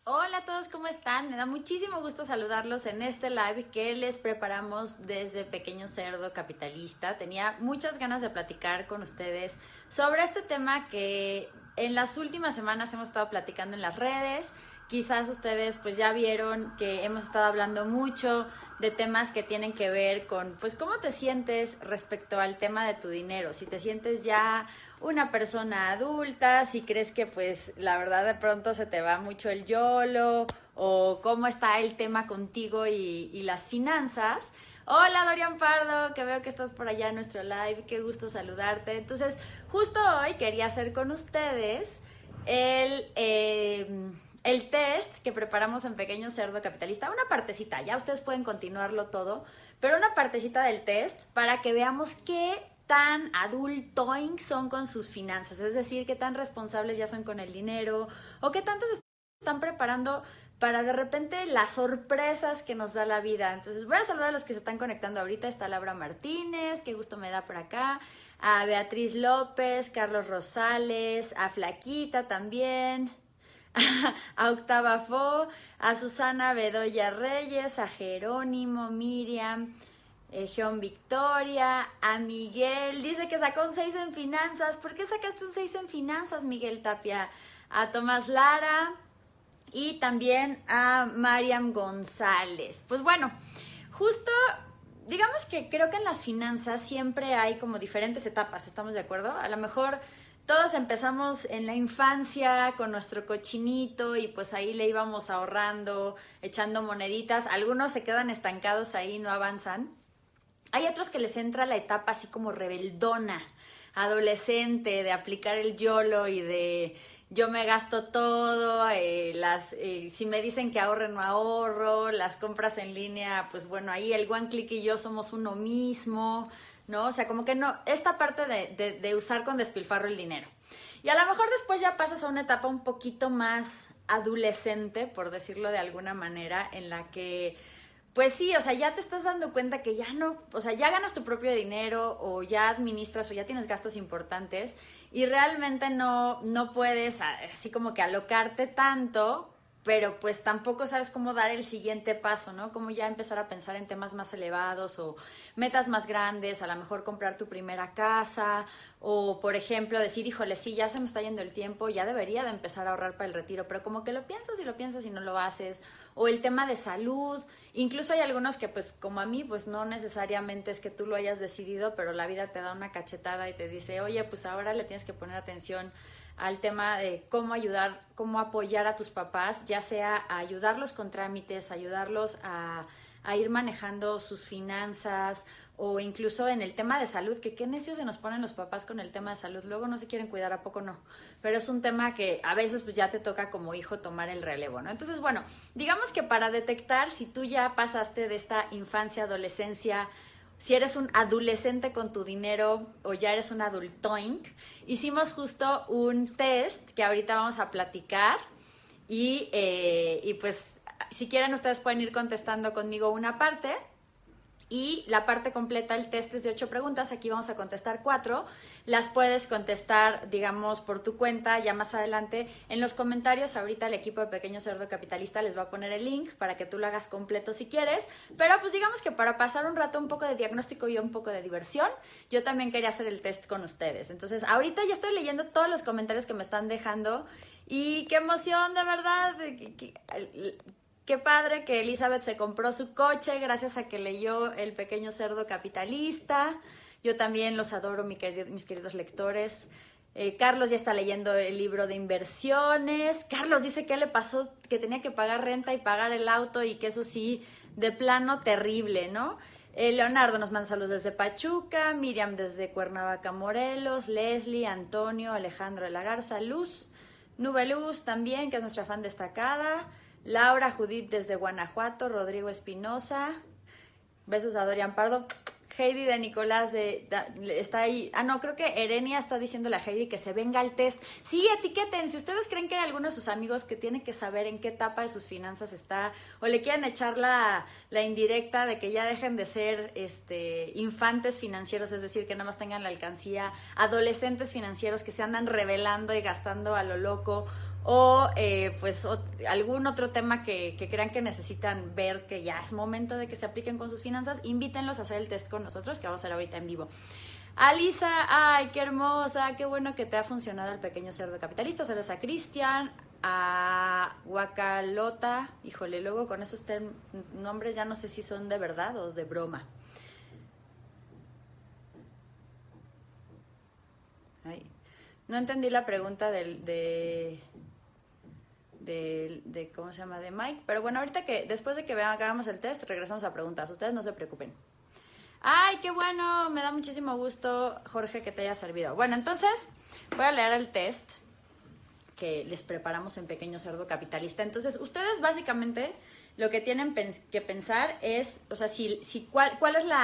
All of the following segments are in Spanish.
Hola a todos, ¿cómo están? Me da muchísimo gusto saludarlos en este live que les preparamos desde Pequeño Cerdo Capitalista. Tenía muchas ganas de platicar con ustedes sobre este tema que en las últimas semanas hemos estado platicando en las redes. Quizás ustedes pues ya vieron que hemos estado hablando mucho de temas que tienen que ver con pues cómo te sientes respecto al tema de tu dinero. Si te sientes ya una persona adulta, si crees que pues la verdad de pronto se te va mucho el YOLO o cómo está el tema contigo y las finanzas. Hola Dorian Pardo, que veo que estás por allá en nuestro live, qué gusto saludarte. Entonces, justo hoy quería hacer con ustedes el, el test que preparamos en Pequeño Cerdo Capitalista, una partecita, ya ustedes pueden continuarlo todo, pero una partecita del test para que veamos qué tan adultoing son con sus finanzas, es decir, qué tan responsables ya son con el dinero o qué tanto se están preparando para de repente las sorpresas que nos da la vida. Entonces voy a saludar a los que se están conectando ahorita. Está Laura Martínez, qué gusto me da por acá, a Beatriz López, Carlos Rosales, a Flaquita también, a Octava Fo, a Susana Bedoya Reyes, a Jerónimo, Miriam, John Victoria, a Miguel, dice que sacó un 6 en finanzas. ¿Por qué sacaste un 6 en finanzas, Miguel Tapia? A Tomás Lara y también a Mariam González. Pues bueno, justo digamos que creo que en las finanzas siempre hay como diferentes etapas, ¿estamos de acuerdo? A lo mejor todos empezamos en la infancia con nuestro cochinito y pues ahí le íbamos ahorrando, echando moneditas. Algunos se quedan estancados ahí, no avanzan. Hay otros que les entra la etapa así como rebeldona, adolescente, de aplicar el YOLO y de yo me gasto todo, si me dicen que ahorre no ahorro, las compras en línea, pues bueno, ahí el one click y yo somos uno mismo, ¿no? O sea, como que no, esta parte de usar con despilfarro el dinero. Y a lo mejor después ya pasas a una etapa un poquito más adolescente, por decirlo de alguna manera, en la que pues sí, o sea, ya te estás dando cuenta que ya no, o sea, ya ganas tu propio dinero o ya administras o ya tienes gastos importantes y realmente no puedes así como que alocarte tanto, pero pues tampoco sabes cómo dar el siguiente paso, ¿no? Cómo ya empezar a pensar en temas más elevados o metas más grandes, a lo mejor comprar tu primera casa o, por ejemplo, decir, híjole, sí, ya se me está yendo el tiempo, ya debería de empezar a ahorrar para el retiro, pero como que lo piensas y no lo haces. O el tema de salud, incluso hay algunos que pues como a mí pues no necesariamente es que tú lo hayas decidido, pero la vida te da una cachetada y te dice, oye, pues ahora le tienes que poner atención al tema de cómo ayudar, cómo apoyar a tus papás, ya sea a ayudarlos con trámites, ayudarlos a ir manejando sus finanzas o incluso en el tema de salud, que qué necios se nos ponen los papás con el tema de salud, luego no se quieren cuidar, ¿a poco no? Pero es un tema que a veces pues ya te toca como hijo tomar el relevo, ¿no? Entonces, bueno, digamos que para detectar si tú ya pasaste de esta infancia, adolescencia, si eres un adolescente con tu dinero o ya eres un adultoink, hicimos justo un test que ahorita vamos a platicar y pues si quieren ustedes pueden ir contestando conmigo una parte y la parte completa, el test es de 8 preguntas, aquí vamos a contestar 4, las puedes contestar, digamos, por tu cuenta, ya más adelante, en los comentarios, ahorita el equipo de Pequeño Cerdo Capitalista les va a poner el link para que tú lo hagas completo si quieres, pero pues digamos que para pasar un rato un poco de diagnóstico y un poco de diversión, yo también quería hacer el test con ustedes, entonces ahorita ya estoy leyendo todos los comentarios que me están dejando y qué emoción, de verdad, qué padre que Elizabeth se compró su coche gracias a que leyó El Pequeño Cerdo Capitalista. Yo también los adoro, mis queridos lectores. Carlos ya está leyendo el libro de inversiones. Carlos dice que le pasó, que tenía que pagar renta y pagar el auto y que eso sí, de plano terrible, ¿no? Leonardo nos manda saludos desde Pachuca, Miriam desde Cuernavaca, Morelos, Leslie, Antonio, Alejandro de la Garza, Luz, Nube Luz también, que es nuestra fan destacada. Laura Judith desde Guanajuato, Rodrigo Espinosa, besos a Dorian Pardo, Heidi de Nicolás está ahí. Ah, no, creo que Erenia está diciéndole a Heidi que se venga al test. Sí, etiqueten. Si ustedes creen que hay alguno de sus amigos que tiene que saber en qué etapa de sus finanzas está, o le quieren echar la indirecta de que ya dejen de ser infantes financieros, es decir, que nada más tengan la alcancía, adolescentes financieros que se andan revelando y gastando a lo loco, o pues algún otro tema que crean que necesitan ver que ya es momento de que se apliquen con sus finanzas, invítenlos a hacer el test con nosotros, que vamos a hacer ahorita en vivo. Alisa, ay, qué hermosa, qué bueno que te ha funcionado el pequeño cerdo capitalista. Saludos a Cristian, a Guacalota, híjole, luego con esos nombres ya no sé si son de verdad o de broma. Ay, no entendí la pregunta de ¿cómo se llama? De Mike, pero bueno, ahorita que después de que hagamos el test, regresamos a preguntas, ustedes no se preocupen. ¡Ay, qué bueno! Me da muchísimo gusto, Jorge, que te haya servido. Bueno, entonces voy a leer el test que les preparamos en Pequeño Cerdo Capitalista. Entonces, ustedes básicamente lo que tienen que pensar es, o sea, ¿cuál es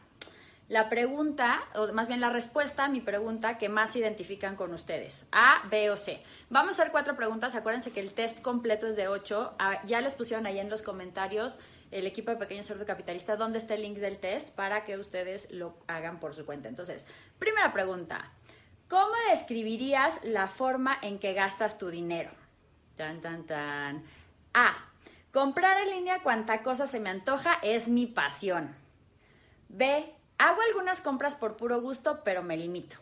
la pregunta, o más bien la respuesta a mi pregunta que más identifican con ustedes? A, B o C. Vamos a hacer 4 preguntas. Acuérdense que el test completo es de 8. Ya les pusieron ahí en los comentarios el equipo de Pequeño Cerdo Capitalista dónde está el link del test para que ustedes lo hagan por su cuenta. Entonces, primera pregunta. ¿Cómo describirías la forma en que gastas tu dinero? Tan, tan, tan. A. Comprar en línea cuanta cosa se me antoja es mi pasión. B. Hago algunas compras por puro gusto, pero me limito.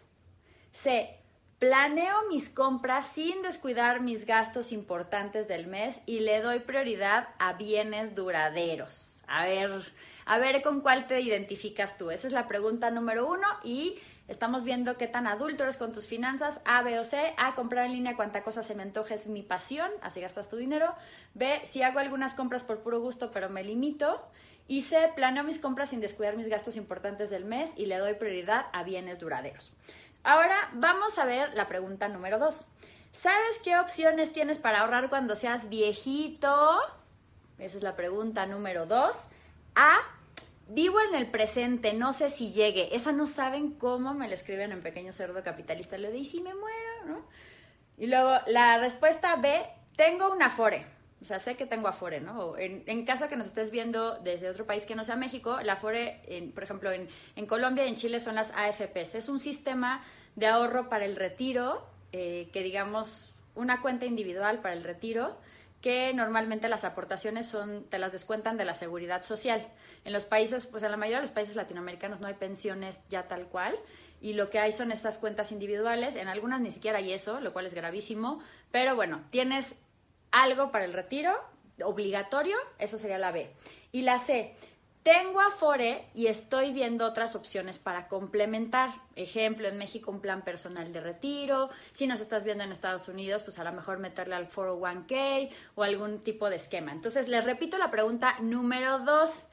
C. Planeo mis compras sin descuidar mis gastos importantes del mes y le doy prioridad a bienes duraderos. A ver con cuál te identificas tú. Esa es la pregunta número 1 y estamos viendo qué tan adulto eres con tus finanzas. A, B o C. A, comprar en línea cuanta cosa se me antoja es mi pasión, así gastas tu dinero. B, si hago algunas compras por puro gusto, pero me limito. Y C, planeo mis compras sin descuidar mis gastos importantes del mes y le doy prioridad a bienes duraderos. Ahora vamos a ver la pregunta número 2. ¿Sabes qué opciones tienes para ahorrar cuando seas viejito? Esa es la pregunta número 2. A, vivo en el presente, no sé si llegue. Esa no saben cómo me la escriben en Pequeño Cerdo Capitalista. Lo de, ¿y si me muero? ¿No? Y luego la respuesta B, tengo un Afore. O sea, sé que tengo Afore, ¿no? En caso que nos estés viendo desde otro país que no sea México, la Afore, por ejemplo, en Colombia y en Chile son las AFPs. Es un sistema de ahorro para el retiro, que digamos, una cuenta individual para el retiro, que normalmente las aportaciones te las descuentan de la seguridad social. En los países, pues en la mayoría de los países latinoamericanos no hay pensiones ya tal cual, y lo que hay son estas cuentas individuales. En algunas ni siquiera hay eso, lo cual es gravísimo, pero bueno, tienes algo para el retiro obligatorio, esa sería la B. Y la C, tengo Afore y estoy viendo otras opciones para complementar. Ejemplo, en México un plan personal de retiro. Si nos estás viendo en Estados Unidos, pues a lo mejor meterle al 401k o algún tipo de esquema. Entonces, les repito la pregunta número 2.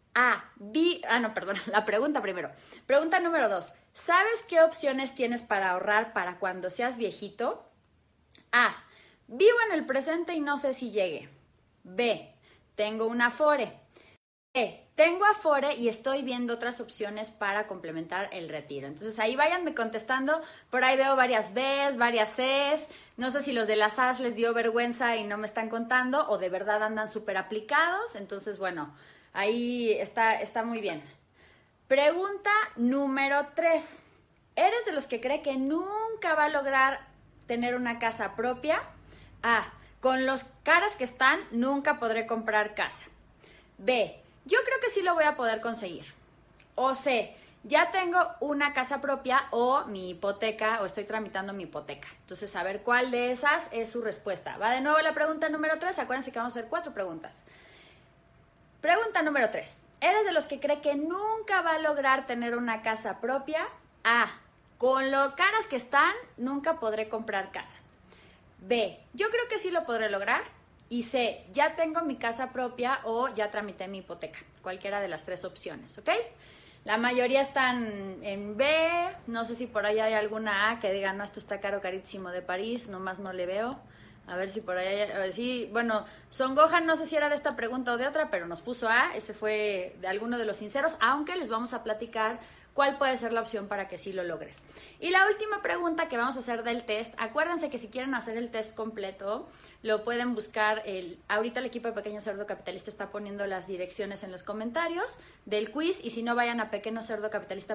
La pregunta primero. Pregunta número 2. ¿Sabes qué opciones tienes para ahorrar para cuando seas viejito? A. Vivo en el presente y no sé si llegue. B. Tengo un Afore. C. Tengo Afore y estoy viendo otras opciones para complementar el retiro. Entonces ahí váyanme contestando. Por ahí veo varias Bs, varias Cs. No sé si los de las As les dio vergüenza y no me están contando o de verdad andan súper aplicados. Entonces, bueno, ahí está muy bien. Pregunta número 3. ¿Eres de los que cree que nunca va a lograr tener una casa propia? A. Con los caros que están, nunca podré comprar casa. B. Yo creo que sí lo voy a poder conseguir. O C. Ya tengo una casa propia o mi hipoteca, o estoy tramitando mi hipoteca. Entonces, a ver cuál de esas es su respuesta. Va de nuevo la pregunta número 3. Acuérdense que vamos a hacer 4 preguntas. Pregunta número 3. ¿Eres de los que cree que nunca va a lograr tener una casa propia? A. Con lo caras que están, nunca podré comprar casa. B. Yo creo que sí lo podré lograr. Y C. Ya tengo mi casa propia o ya tramité mi hipoteca. Cualquiera de las 3 opciones, ¿ok? La mayoría están en B. No sé si por ahí hay alguna A que diga, no, esto está caro, carísimo de París. Nomás no le veo. A ver si por ahí hay, a ver si, bueno, Son Gohan no sé si era de esta pregunta o de otra, pero nos puso A. Ese fue de alguno de los sinceros, aunque les vamos a platicar cuál puede ser la opción para que sí lo logres. Y la última pregunta que vamos a hacer del test, acuérdense que si quieren hacer el test completo, lo pueden buscar, ahorita el equipo de Pequeño Cerdo Capitalista está poniendo las direcciones en los comentarios del quiz, y si no, vayan a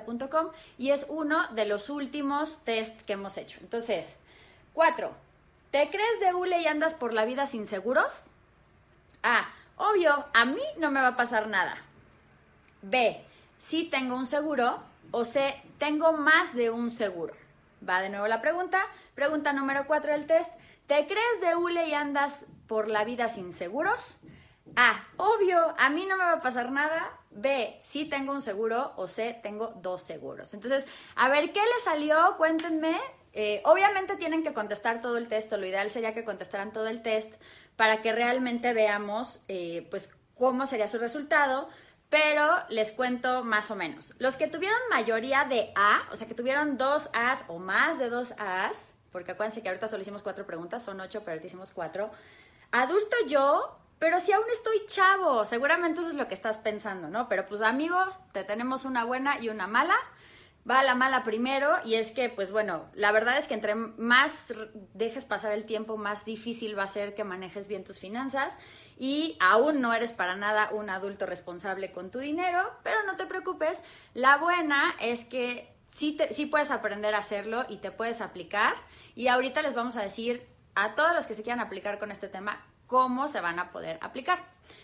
pequeñocerdocapitalista.com y es uno de los últimos tests que hemos hecho. Entonces, 4. ¿te crees de hule y andas por la vida sin seguros? A, obvio, a mí no me va a pasar nada. B, sí tengo un seguro. O C, tengo más de un seguro. Va de nuevo la pregunta. Pregunta número 4 del test. ¿Te crees de hule y andas por la vida sin seguros? A, obvio, a mí no me va a pasar nada. B, sí tengo un seguro. O C, tengo 2 seguros. Entonces, a ver, ¿qué les salió? Cuéntenme. Obviamente tienen que contestar todo el test. Lo ideal sería que contestaran todo el test para que realmente veamos pues cómo sería su resultado. Pero les cuento más o menos. Los que tuvieron mayoría de A, o sea, que tuvieron 2 A's o más de 2 A's, porque acuérdense que ahorita solo hicimos 4 preguntas, son 8, pero ahorita hicimos 4. Adulto yo, pero si aún estoy chavo, seguramente eso es lo que estás pensando, ¿no? Pero pues amigos, te tenemos una buena y una mala. Va la mala primero, y es que, pues bueno, la verdad es que entre más dejes pasar el tiempo, más difícil va a ser que manejes bien tus finanzas, y aún no eres para nada un adulto responsable con tu dinero, pero no te preocupes. La buena es que sí puedes aprender a hacerlo y te puedes aplicar, y ahorita les vamos a decir a todos los que se quieran aplicar con este tema cómo se van a poder aplicar.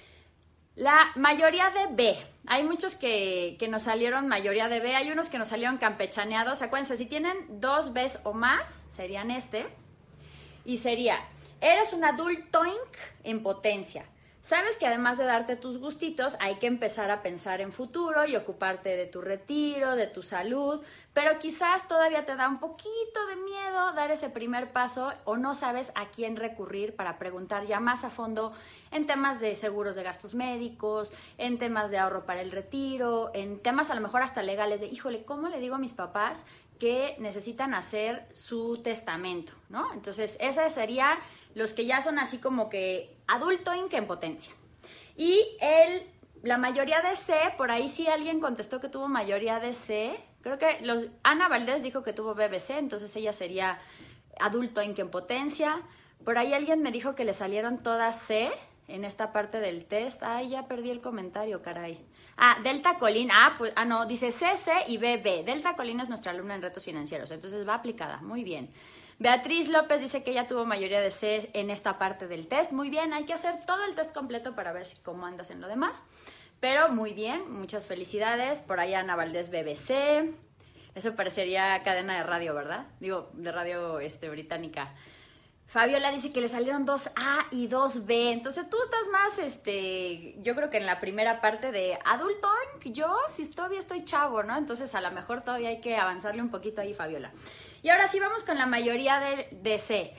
La mayoría de B. Hay muchos que nos salieron mayoría de B. Hay unos que nos salieron campechaneados. Acuérdense, si tienen 2 B's o más, serían este. Y sería, eres un adultoink en potencia. Sabes que además de darte tus gustitos, hay que empezar a pensar en futuro y ocuparte de tu retiro, de tu salud, pero quizás todavía te da un poquito de miedo dar ese primer paso o no sabes a quién recurrir para preguntar ya más a fondo en temas de seguros de gastos médicos, en temas de ahorro para el retiro, en temas a lo mejor hasta legales de, híjole, ¿cómo le digo a mis papás que necesitan hacer su testamento, ¿no? Entonces, esos serían los que ya son así como que adultoink en potencia. Y la mayoría de C, por ahí sí alguien contestó que tuvo mayoría de C. Creo que Ana Valdés dijo que tuvo BBC, entonces ella sería adultoink en potencia. Por ahí alguien me dijo que le salieron todas C en esta parte del test. Ay, ya perdí el comentario, caray. Delta Colín. No, dice CC y BB. Delta Colín es nuestra alumna en retos financieros, entonces va aplicada. Muy bien. Beatriz López dice que ella tuvo mayoría de C en esta parte del test. Muy bien, hay que hacer todo el test completo para ver cómo andas en lo demás. Pero muy bien, muchas felicidades. Por ahí Ana Valdés BBC. Eso parecería cadena de radio, ¿verdad? Digo, de radio británica. Fabiola dice que le salieron 2A y 2B. Entonces tú estás más, yo creo que en la primera parte de adulto, yo si todavía estoy chavo, ¿no? Entonces a lo mejor todavía hay que avanzarle un poquito ahí, Fabiola. Y ahora sí vamos con la mayoría de C.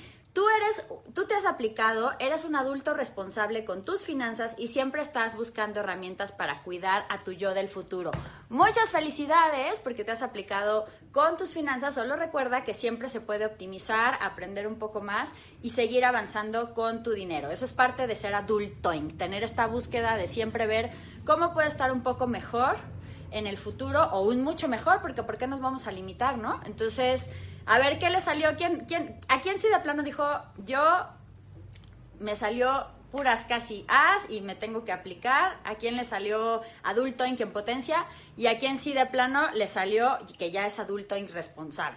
Tú te has aplicado, eres un adulto responsable con tus finanzas y siempre estás buscando herramientas para cuidar a tu yo del futuro. Muchas felicidades porque te has aplicado con tus finanzas. Solo recuerda que siempre se puede optimizar, aprender un poco más y seguir avanzando con tu dinero. Eso es parte de ser adultoing, tener esta búsqueda de siempre ver cómo puede estar un poco mejor en el futuro o un mucho mejor, porque ¿por qué nos vamos a limitar, no? Entonces, a ver, ¿qué le salió? ¿A quién sí de plano dijo, yo me salió puras casi A's y me tengo que aplicar? ¿A quién le salió adultoink en potencia? ¿Y a quién sí de plano le salió que ya es adultoink responsable?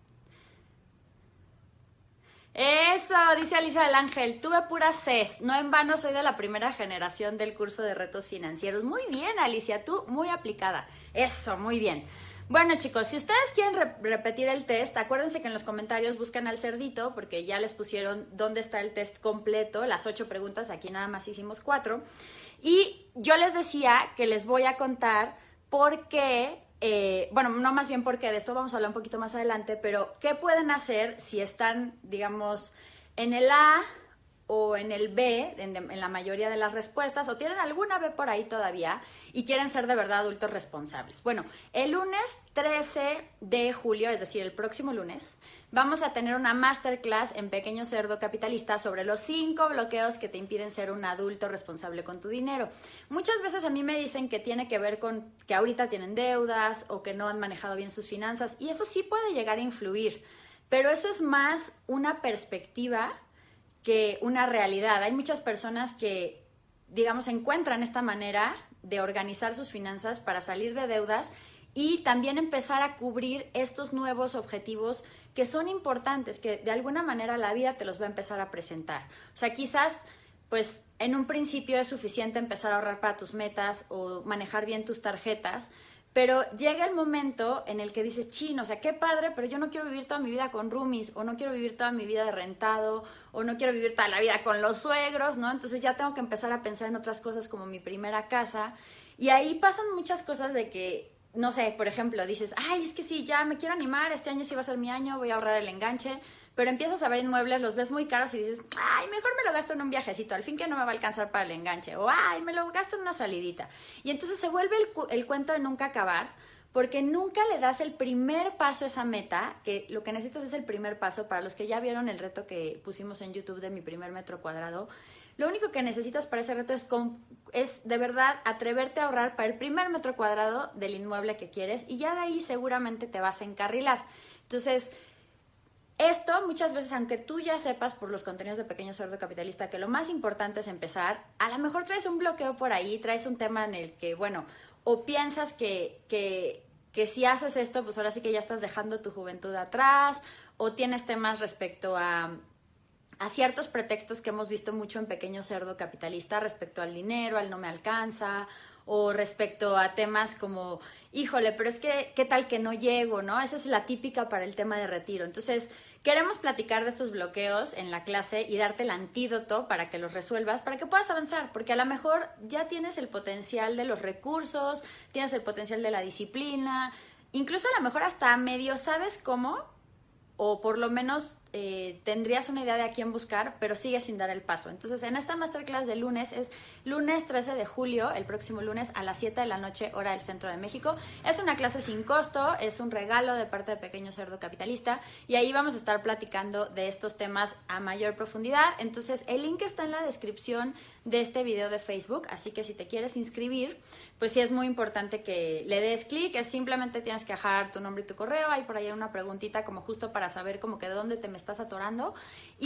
Eso, dice Alicia del Ángel, tuve puras C's, no en vano soy de la primera generación del curso de retos financieros. Muy bien, Alicia, tú muy aplicada. Eso, muy bien. Bueno, chicos, si ustedes quieren repetir el test, acuérdense que en los comentarios buscan al cerdito porque ya les pusieron dónde está el test completo, las 8 preguntas, aquí nada más hicimos 4. Y yo les decía que les voy a contar por qué, no más bien porque de esto vamos a hablar un poquito más adelante, pero qué pueden hacer si están, digamos, en el A o en el B, en la mayoría de las respuestas, o tienen alguna B por ahí todavía y quieren ser de verdad adultos responsables. Bueno, el lunes 13 de julio, es decir, el próximo lunes, vamos a tener una masterclass en Pequeño Cerdo Capitalista sobre los 5 bloqueos que te impiden ser un adulto responsable con tu dinero. Muchas veces a mí me dicen que tiene que ver con que ahorita tienen deudas o que no han manejado bien sus finanzas, y eso sí puede llegar a influir, pero eso es más una perspectiva que una realidad. Hay muchas personas que, digamos, encuentran esta manera de organizar sus finanzas para salir de deudas y también empezar a cubrir estos nuevos objetivos que son importantes, que de alguna manera la vida te los va a empezar a presentar. O sea, quizás pues en un principio es suficiente empezar a ahorrar para tus metas o manejar bien tus tarjetas, pero llega el momento en el que dices, chin, o sea, qué padre, pero yo no quiero vivir toda mi vida con roomies, o no quiero vivir toda mi vida de rentado, o no quiero vivir toda la vida con los suegros, ¿no? Entonces ya tengo que empezar a pensar en otras cosas como mi primera casa, y ahí pasan muchas cosas de que, no sé, por ejemplo, dices, ay, es que sí, ya me quiero animar, este año sí va a ser mi año, voy a ahorrar el enganche, pero empiezas a ver inmuebles, los ves muy caros y dices, ay, mejor me lo gasto en un viajecito, al fin que no me va a alcanzar para el enganche, o ay, me lo gasto en una salidita. Y entonces se vuelve el cuento de nunca acabar, porque nunca le das el primer paso a esa meta, que lo que necesitas es el primer paso. Para los que ya vieron el reto que pusimos en YouTube de mi primer metro cuadrado, lo único que necesitas para ese reto es de verdad atreverte a ahorrar para el primer metro cuadrado del inmueble que quieres, y ya de ahí seguramente te vas a encarrilar. Entonces, esto muchas veces, aunque tú ya sepas por los contenidos de Pequeño Cerdo Capitalista que lo más importante es empezar, a lo mejor traes un bloqueo por ahí, traes un tema en el que, bueno, o piensas que si haces esto, pues ahora sí que ya estás dejando tu juventud atrás, o tienes temas respecto a ciertos pretextos que hemos visto mucho en Pequeño Cerdo Capitalista respecto al dinero, al no me alcanza, o respecto a temas como, híjole, pero es que, ¿qué tal que no llego, no? Esa es la típica para el tema de retiro. Entonces, queremos platicar de estos bloqueos en la clase y darte el antídoto para que los resuelvas, para que puedas avanzar, porque a lo mejor ya tienes el potencial de los recursos, tienes el potencial de la disciplina, incluso a lo mejor hasta medio sabes cómo, o por lo menos tendrías una idea de a quién buscar, pero sigues sin dar el paso. Entonces, en esta masterclass de lunes, es lunes 13 de julio, el próximo lunes a las 7 de la noche, hora del Centro de México. Es una clase sin costo, es un regalo de parte de Pequeño Cerdo Capitalista, y ahí vamos a estar platicando de estos temas a mayor profundidad. Entonces, el link está en la descripción de este video de Facebook, así que si te quieres inscribir, pues sí es muy importante que le des clic, es simplemente tienes que dejar tu nombre y tu correo, hay por ahí una preguntita como justo para saber como que de dónde te me estás atorando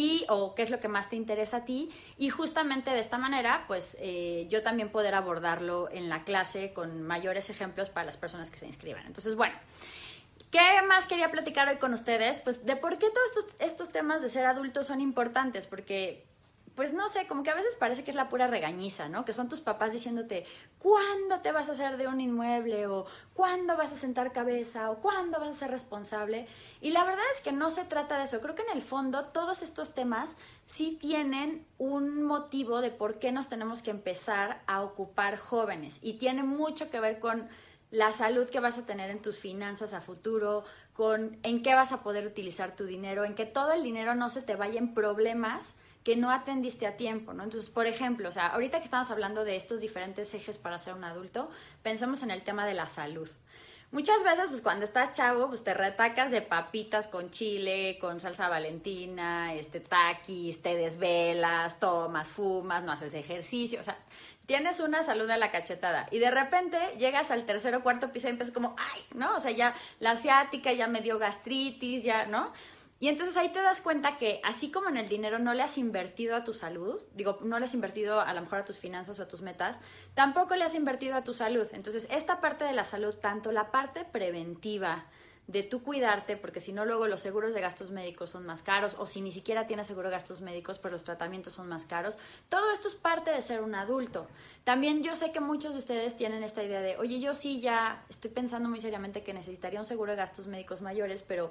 o qué es lo que más te interesa a ti, y justamente de esta manera pues yo también poder abordarlo en la clase con mayores ejemplos para las personas que se inscriban. Entonces, bueno, ¿qué más quería platicar hoy con ustedes? Pues de por qué todos estos temas de ser adultos son importantes, porque pues no sé, como que a veces parece que es la pura regañiza, ¿no? Que son tus papás diciéndote, ¿cuándo te vas a hacer de un inmueble? O ¿cuándo vas a sentar cabeza? O ¿cuándo vas a ser responsable? Y la verdad es que no se trata de eso. Creo que en el fondo todos estos temas sí tienen un motivo de por qué nos tenemos que empezar a ocupar jóvenes. Y tiene mucho que ver con la salud que vas a tener en tus finanzas a futuro, con en qué vas a poder utilizar tu dinero, en que todo el dinero no se te vaya en problemas que no atendiste a tiempo, ¿no? Entonces, por ejemplo, o sea, ahorita que estamos hablando de estos diferentes ejes para ser un adulto, pensemos en el tema de la salud. Muchas veces, pues cuando estás chavo, pues te retacas de papitas con chile, con salsa valentina, taquis, te desvelas, tomas, fumas, no haces ejercicio, o sea, tienes una salud a la cachetada y de repente llegas al tercer o cuarto piso y empiezas como, ay, ¿no? O sea, ya la ciática ya me dio gastritis, ya, ¿no? Y entonces ahí te das cuenta que así como en el dinero no le has invertido a tu salud, digo, no le has invertido a lo mejor a tus finanzas o a tus metas, tampoco le has invertido a tu salud. Entonces esta parte de la salud, tanto la parte preventiva de tú cuidarte, porque si no luego los seguros de gastos médicos son más caros, o si ni siquiera tienes seguro de gastos médicos, pues los tratamientos son más caros. Todo esto es parte de ser un adulto. También yo sé que muchos de ustedes tienen esta idea de, oye, yo sí ya estoy pensando muy seriamente que necesitaría un seguro de gastos médicos mayores, pero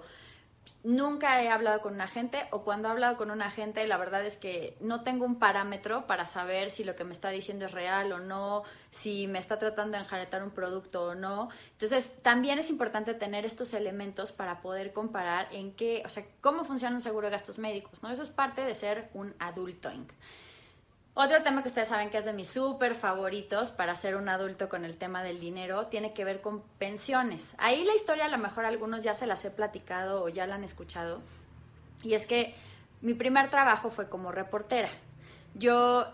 nunca he hablado con un agente, o cuando he hablado con un agente la verdad es que no tengo un parámetro para saber si lo que me está diciendo es real o no, si me está tratando de enjaretar un producto o no. Entonces también es importante tener estos elementos para poder comparar en qué, o sea, cómo funciona un seguro de gastos médicos, ¿no? Eso es parte de ser un adulto. Otro tema que ustedes saben que es de mis súper favoritos para ser un adulto con el tema del dinero tiene que ver con pensiones. Ahí la historia a lo mejor algunos ya se las he platicado o ya la han escuchado. Y es que mi primer trabajo fue como reportera. Yo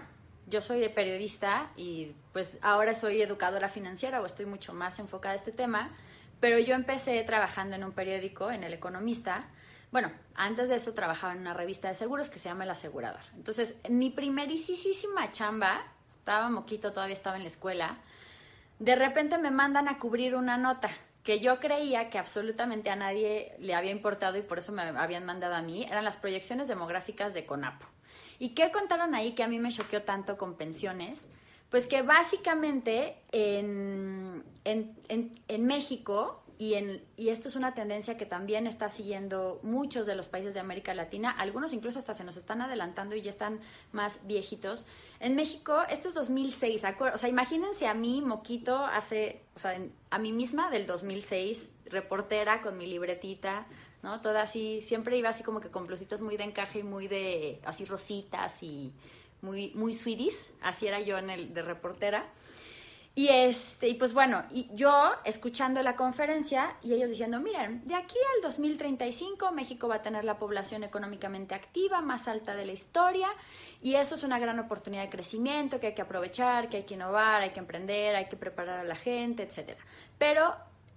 soy periodista y pues ahora soy educadora financiera o estoy mucho más enfocada a este tema, pero yo empecé trabajando en un periódico, en El Economista. Bueno, antes de eso trabajaba en una revista de seguros que se llama El Asegurador. Entonces, mi primerísima chamba, estaba moquito, todavía estaba en la escuela, de repente me mandan a cubrir una nota que yo creía que absolutamente a nadie le había importado y por eso me habían mandado a mí, eran las proyecciones demográficas de CONAPO. ¿Y qué contaron ahí que a mí me choqueó tanto con pensiones? Pues que básicamente en México, y esto es una tendencia que también está siguiendo muchos de los países de América Latina, algunos incluso hasta se nos están adelantando y ya están más viejitos. En México, esto es 2006, o sea, imagínense a mí, moquito, a mí misma del 2006, reportera con mi libretita, ¿no? Toda así, siempre iba así como que con blusitas muy de encaje y muy de, así rositas y muy, muy sweeties, así era yo de reportera. Y pues bueno, y yo escuchando la conferencia y ellos diciendo, miren, de aquí al 2035 México va a tener la población económicamente activa más alta de la historia y eso es una gran oportunidad de crecimiento que hay que aprovechar, que hay que innovar, hay que emprender, hay que preparar a la gente, etcétera. Pero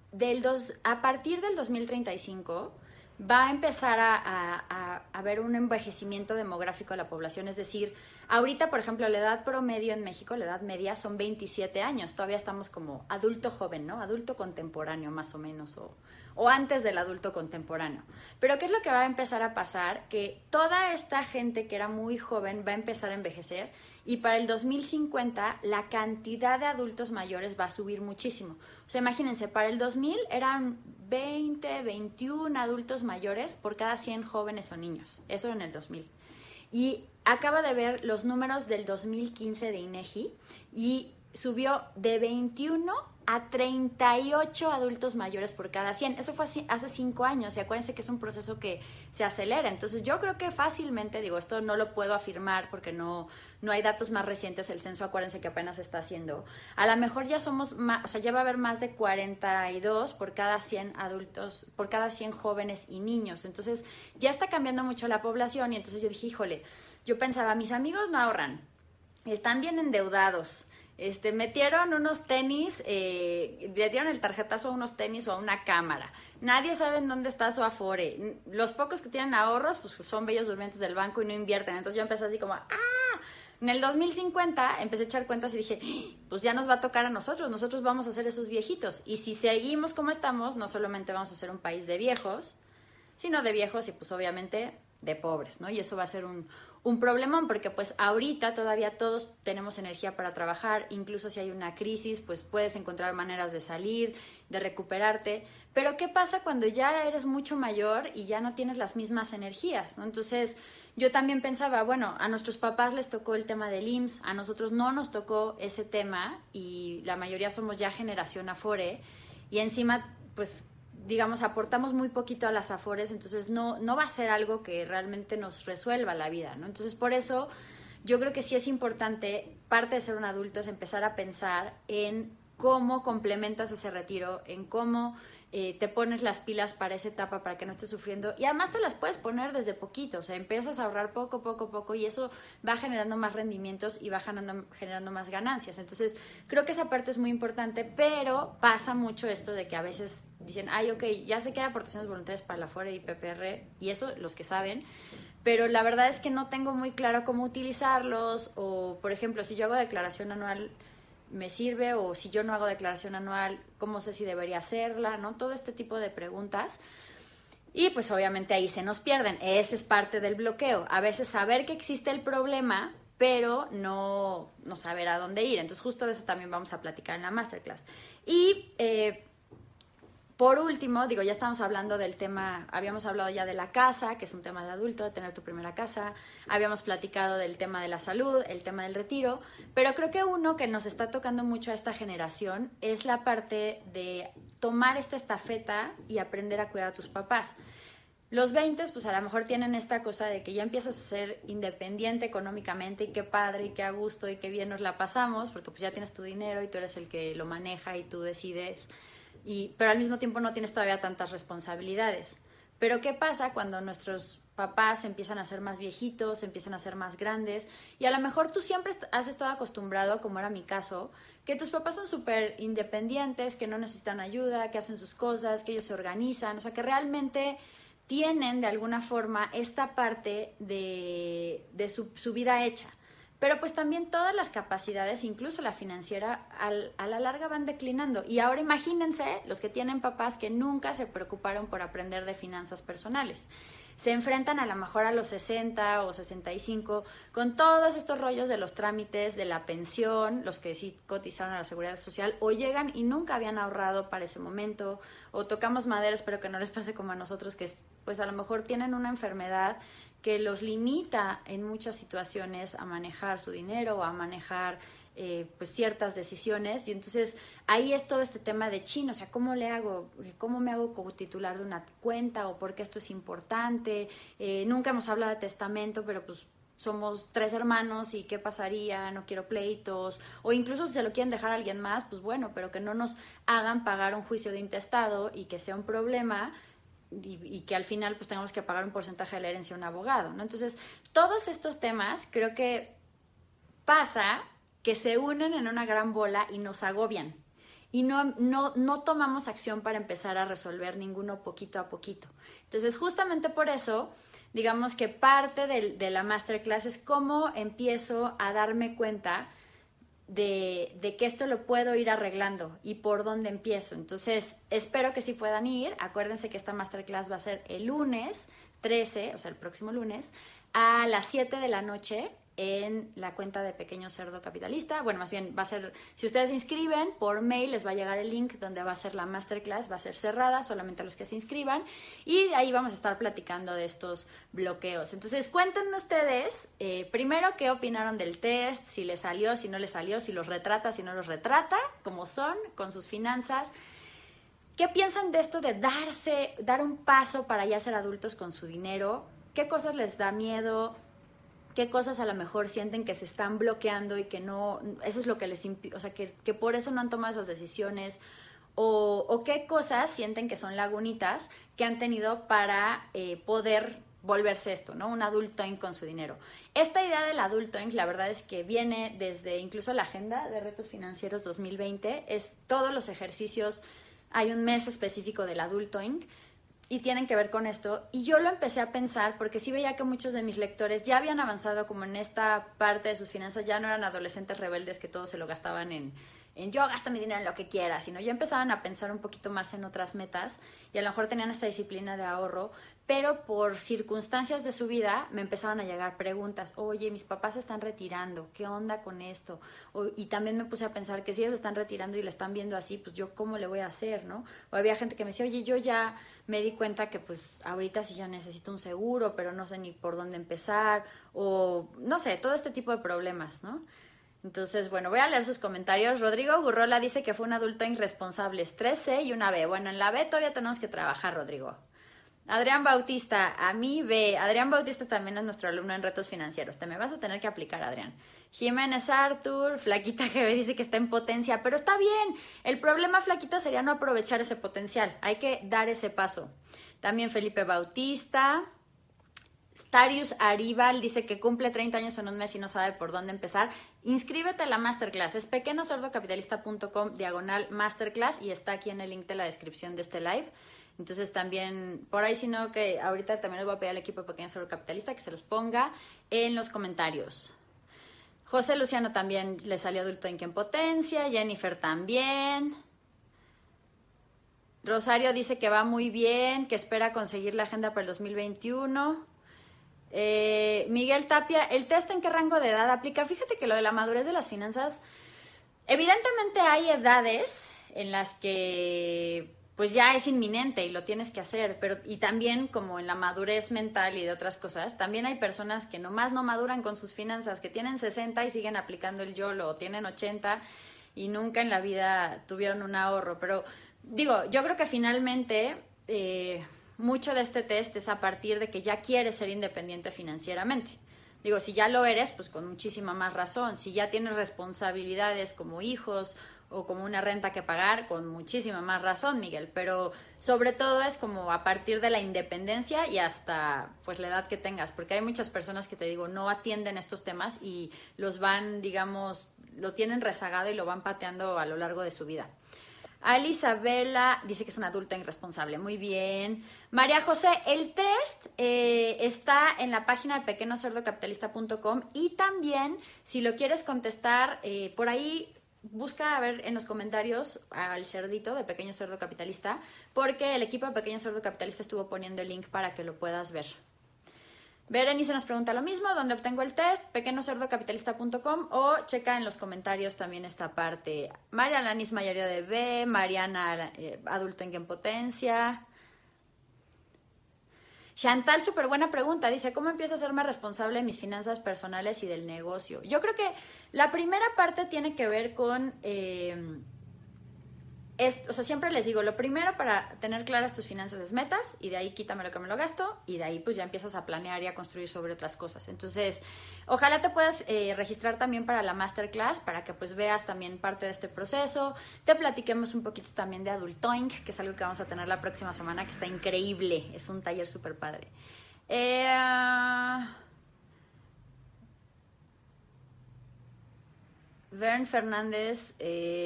a partir del 2035 va a empezar a haber un envejecimiento demográfico de la población, es decir, ahorita, por ejemplo, la edad promedio en México, la edad media, son 27 años, todavía estamos como adulto joven, ¿no? Adulto contemporáneo más o menos, o antes del adulto contemporáneo. Pero ¿qué es lo que va a empezar a pasar? Que toda esta gente que era muy joven va a empezar a envejecer y para el 2050 la cantidad de adultos mayores va a subir muchísimo. O sea, imagínense, para el 2000 eran 20, 21 adultos mayores por cada 100 jóvenes o niños. Eso en el 2000. Y acaba de ver los números del 2015 de INEGI y subió de 21 a 38 adultos mayores por cada 100. Eso fue hace 5 años y acuérdense que es un proceso que se acelera. Entonces yo creo que fácilmente, digo, esto no lo puedo afirmar porque no hay datos más recientes, el censo acuérdense que apenas se está haciendo. A lo mejor ya somos más, o sea, ya va a haber más de 42 por cada 100 adultos, por cada 100 jóvenes y niños. Entonces ya está cambiando mucho la población y entonces yo dije, híjole, yo pensaba, mis amigos no ahorran, están bien endeudados. Metieron unos tenis, le dieron el tarjetazo a unos tenis o a una cámara. Nadie sabe en dónde está su Afore. Los pocos que tienen ahorros, pues son bellos durmientes del banco y no invierten. Entonces yo empecé así como, En el 2050 empecé a echar cuentas y dije, pues ya nos va a tocar a nosotros vamos a ser esos viejitos. Y si seguimos como estamos, no solamente vamos a ser un país de viejos, sino de viejos y pues obviamente de pobres, ¿no? Y eso va a ser un problemón porque pues ahorita todavía todos tenemos energía para trabajar, incluso si hay una crisis, pues puedes encontrar maneras de salir, de recuperarte, pero ¿qué pasa cuando ya eres mucho mayor y ya no tienes las mismas energías, ¿no? Entonces yo también pensaba, bueno, a nuestros papás les tocó el tema del IMSS, a nosotros no nos tocó ese tema y la mayoría somos ya generación Afore y encima pues digamos, aportamos muy poquito a las Afores, entonces no va a ser algo que realmente nos resuelva la vida, ¿no? Entonces, por eso, yo creo que sí es importante, parte de ser un adulto es empezar a pensar en cómo complementas ese retiro, en cómo te pones las pilas para esa etapa, para que no estés sufriendo, y además te las puedes poner desde poquito, o sea, empiezas a ahorrar poco, y eso va generando más rendimientos y va generando más ganancias. Entonces, creo que esa parte es muy importante, pero pasa mucho esto de que a veces dicen, ok, ya sé que hay aportaciones voluntarias para la Afore y PPR, y eso, los que saben, pero la verdad es que no tengo muy claro cómo utilizarlos, o, por ejemplo, si yo hago declaración anual, ¿me sirve? O si yo no hago declaración anual, ¿cómo sé si debería hacerla? ¿No? Todo este tipo de preguntas. Y pues obviamente ahí se nos pierden. Ese es parte del bloqueo. A veces saber que existe el problema, pero no saber a dónde ir. Entonces justo de eso también vamos a platicar en la masterclass. Y por último, digo, ya estamos hablando del tema, habíamos hablado ya de la casa, que es un tema de adulto, de tener tu primera casa, habíamos platicado del tema de la salud, el tema del retiro, pero creo que uno que nos está tocando mucho a esta generación es la parte de tomar esta estafeta y aprender a cuidar a tus papás. Los 20, pues a lo mejor tienen esta cosa de que ya empiezas a ser independiente económicamente y qué padre y qué a gusto y qué bien nos la pasamos, porque pues ya tienes tu dinero y tú eres el que lo maneja y tú decides. Pero al mismo tiempo no tienes todavía tantas responsabilidades. Pero ¿qué pasa cuando nuestros papás empiezan a ser más viejitos, empiezan a ser más grandes? Y a lo mejor tú siempre has estado acostumbrado, como era mi caso, que tus papás son súper independientes, que no necesitan ayuda, que hacen sus cosas, que ellos se organizan, o sea, que realmente tienen de alguna forma esta parte de su vida hecha. pero pues también todas las capacidades, incluso la financiera, a la larga van declinando. Y ahora imagínense los que tienen papás que nunca se preocuparon por aprender de finanzas personales. Se enfrentan a lo mejor a los 60 o 65 con todos estos rollos de los trámites, de la pensión, los que sí cotizaron a la Seguridad Social, o llegan y nunca habían ahorrado para ese momento, o tocamos madera, espero que no les pase como a nosotros, que pues a lo mejor tienen una enfermedad que los limita en muchas situaciones a manejar su dinero o a manejar pues ciertas decisiones, y entonces ahí es todo este tema de o sea, ¿cómo le hago? ¿Cómo me hago titular de una cuenta? ¿O por qué esto es importante? Nunca hemos hablado de testamento, pero pues somos 3 hermanos y ¿qué pasaría? No quiero pleitos, o incluso si se lo quieren dejar a alguien más, pues bueno, pero que no nos hagan pagar un juicio de intestado y que sea un problema y que al final pues tengamos que pagar un porcentaje de la herencia a un abogado, ¿no? Entonces, todos estos temas creo que pasa que se unen en una gran bola y nos agobian. Y no tomamos acción para empezar a resolver ninguno poquito a poquito. Entonces, justamente por eso, digamos que parte de la masterclass es cómo empiezo a darme cuenta de que esto lo puedo ir arreglando y por dónde empiezo. Entonces, espero que sí puedan ir. Acuérdense que esta masterclass va a ser el lunes 13, o sea, el próximo lunes, a las 7 de la noche en la cuenta de Pequeño Cerdo Capitalista. Bueno, más bien va a ser, si ustedes se inscriben por mail, les va a llegar el link donde va a ser la masterclass, va a ser cerrada solamente a los que se inscriban, y ahí vamos a estar platicando de estos bloqueos. Entonces, cuéntenme ustedes, primero, qué opinaron del test, si les salió, si no les salió, si los retrata, si no los retrata, cómo son con sus finanzas. ¿Qué piensan de esto de dar un paso para ya ser adultos con su dinero? ¿Qué cosas les da miedo? ¿Qué cosas a lo mejor sienten que se están bloqueando y que no, eso es lo que les impide, o sea, que por eso no han tomado esas decisiones? O qué cosas sienten que son lagunitas que han tenido para poder volverse esto, ¿no? Un adulting con su dinero. Esta idea del adulting, la verdad es que viene desde incluso la Agenda de Retos Financieros 2020, es todos los ejercicios, hay un mes específico del adulting, y tienen que ver con esto. Y yo lo empecé a pensar porque sí veía que muchos de mis lectores ya habían avanzado como en esta parte de sus finanzas, ya no eran adolescentes rebeldes que todo se lo gastaban en yo gasto mi dinero en lo que quiera, sino ya empezaban a pensar un poquito más en otras metas y a lo mejor tenían esta disciplina de ahorro, pero por circunstancias de su vida me empezaban a llegar preguntas. Oye, mis papás se están retirando, ¿qué onda con esto? Y también me puse a pensar que si ellos están retirando y la están viendo así, pues yo cómo le voy a hacer, ¿no? O había gente que me decía, oye, yo ya me di cuenta que pues ahorita sí ya necesito un seguro, pero no sé ni por dónde empezar, o no sé, todo este tipo de problemas, ¿no? Entonces, bueno, voy a leer sus comentarios. Rodrigo Gurrola dice que fue un adulto irresponsable, 3C y una B. Bueno, en la B todavía tenemos que trabajar, Rodrigo. Adrián Bautista, a mí B. Adrián Bautista también es nuestro alumno en Retos Financieros. Te me vas a tener que aplicar, Adrián. Jiménez Artur, Flaquita GB dice que está en potencia, pero está bien. El problema, Flaquita, sería no aprovechar ese potencial. Hay que dar ese paso. También Felipe Bautista. Starius Aribal dice que cumple 30 años en un mes y no sabe por dónde empezar. Inscríbete a la masterclass. Es pequeñocerdocapitalista.com/masterclass y está aquí en el link de la descripción de este live. Entonces también, por ahí, si no, que ahorita también les voy a pedir al equipo de Pequeño Cerdo Capitalista que se los ponga en los comentarios. José Luciano también le salió adulto en potencia. Jennifer también. Rosario dice que va muy bien, que espera conseguir la agenda para el 2021. Miguel Tapia, ¿el test en qué rango de edad aplica? Fíjate que lo de la madurez de las finanzas, evidentemente hay edades en las que pues ya es inminente y lo tienes que hacer, pero y también como en la madurez mental y de otras cosas, también hay personas que nomás no maduran con sus finanzas, que tienen 60 y siguen aplicando el YOLO, o tienen 80 y nunca en la vida tuvieron un ahorro. Pero digo, yo creo que finalmente mucho de este test es a partir de que ya quieres ser independiente financieramente. Digo, si ya lo eres, pues con muchísima más razón. Si ya tienes responsabilidades como hijos o como una renta que pagar, con muchísima más razón, Miguel. Pero sobre todo es como a partir de la independencia y hasta pues la edad que tengas. Porque hay muchas personas que, te digo, no atienden estos temas y los van, digamos, lo tienen rezagado y lo van pateando a lo largo de su vida. Ali Isabela dice que es una adulta irresponsable. Muy bien. María José, el test está en la página de pequeñocerdocapitalista.com y también, si lo quieres contestar, por ahí busca a ver en los comentarios al cerdito de Pequeño Cerdo Capitalista, porque el equipo de Pequeño Cerdo Capitalista estuvo poniendo el link para que lo puedas ver. Berenice nos pregunta lo mismo, ¿dónde obtengo el test? pequeñocerdocapitalista.com o checa en los comentarios también esta parte. Mariana Lanis, mayoría de B, Mariana, adulto en potencia. Chantal, súper buena pregunta, dice, ¿cómo empiezo a ser más responsable de mis finanzas personales y del negocio? Yo creo que la primera parte tiene que ver con... o sea, siempre les digo, lo primero para tener claras tus finanzas es metas, y de ahí quítame lo que me lo gasto, y de ahí pues ya empiezas a planear y a construir sobre otras cosas. Entonces, ojalá te puedas registrar también para la masterclass, para que pues veas también parte de este proceso, te platiquemos un poquito también de Adultoing, que es algo que vamos a tener la próxima semana, que está increíble, es un taller súper padre. Vern Fernández...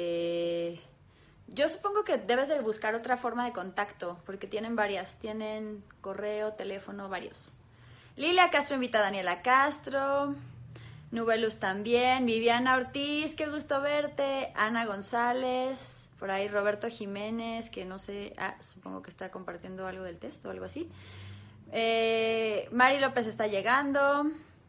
Yo supongo que debes de buscar otra forma de contacto, porque tienen varias, tienen correo, teléfono, varios. Lilia Castro invita a Daniela Castro, Nubelus también, Viviana Ortiz, qué gusto verte, Ana González, por ahí Roberto Jiménez, que no sé, supongo que está compartiendo algo del texto o algo así. Mari López está llegando.